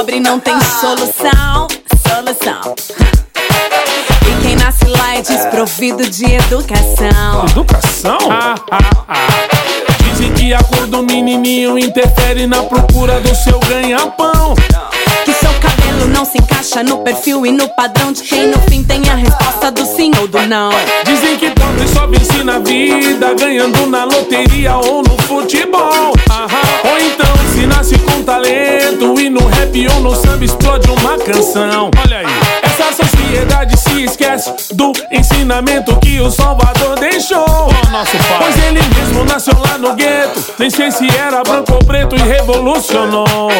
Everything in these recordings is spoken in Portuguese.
pobre não tem solução. E quem nasce lá é desprovido de educação. Educação? Dizem que a cor do menininho interfere na procura do seu ganha-pão. Que seu cabelo não se encaixa no perfil e no padrão de quem no fim tem a resposta do sim ou do não. Dizem que pobre só vence na vida ganhando na loteria ou no futebol. Ou então se nasce com talento e no rap ou no samba explode uma canção. Olha aí, essa sociedade se esquece do ensinamento que o Salvador deixou. Nosso pai. Pois ele mesmo nasceu lá no gueto, nem sei se era branco ou preto, e revolucionou.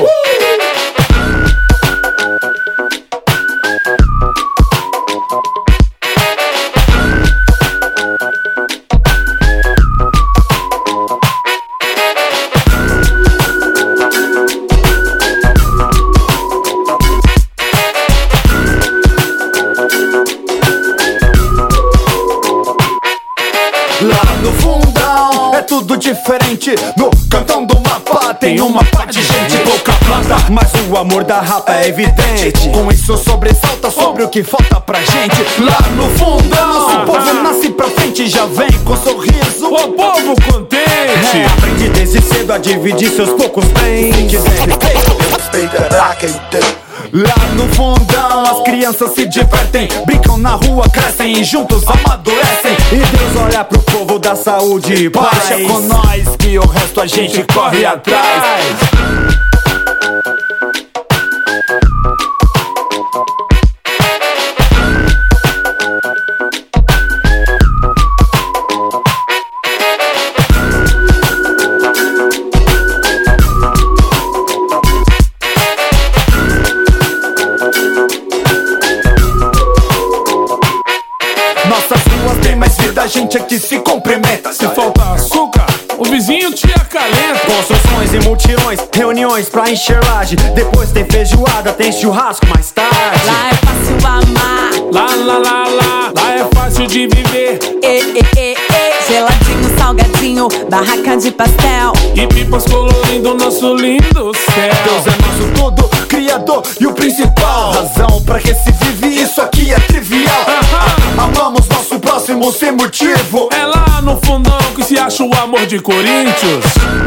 Lá no fundão é tudo diferente. No cantão do mapa tem uma pá de gente, pouca plata, mas o amor da rapa é evidente. Com isso sobressalta sobre o que falta pra gente. Lá no fundão nosso povo nasce pra frente, já vem com sorriso, o povo contente. Aprende desde cedo a dividir seus poucos bens. Se quiser lá no fundão as crianças se divertem, brincam na rua, crescem e juntos amadurecem. E Deus olha pro povo da saúde e paz. Deixa com nós que o resto a gente corre atrás. Nossas ruas tem mais vida, a gente aqui se cumprimenta. Se falta açúcar, o vizinho te acalenta. Construções e mutirões, reuniões pra encher laje. Depois tem feijoada, tem churrasco mais tarde. Lá é fácil amar. Lá é fácil de viver. Geladinho, salgadinho, barraca de pastel e pipas colorindo nosso lindo céu. Deus é nosso tudo, criador e o principal. Razão pra que se vive, isso aqui é trivial. Amamos nosso próximo sem motivo. É lá no fundão que se acha o amor de Corinthians.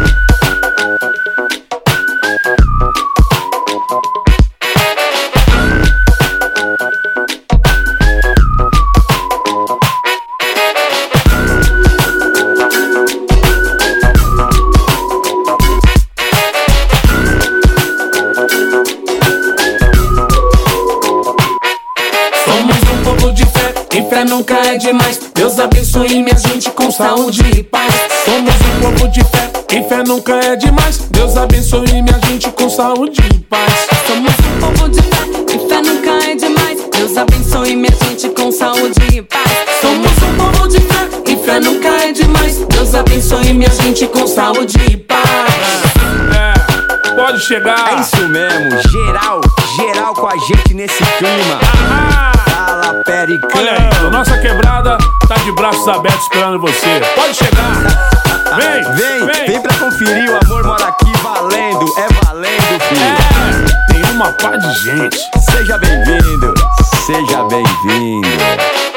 Somos um povo de fé, e fé nunca é demais. Deus abençoe minha gente com saúde e paz. Somos um povo de fé, e fé nunca é demais. Deus abençoe minha gente com saúde e paz. Somos um povo de fé, e fé nunca é demais. Deus abençoe minha gente com saúde e paz. Somos um povo de fé, e fé nunca é demais. Deus abençoe minha gente com saúde e paz. Pode chegar. É isso mesmo, geral com a gente nesse clima. Fala, Pericão. Olha aí, a nossa quebrada tá de braços abertos esperando você. Pode chegar. Vem pra conferir, o amor mora aqui valendo. É valendo, filho. Tem uma pá de gente. Seja bem-vindo.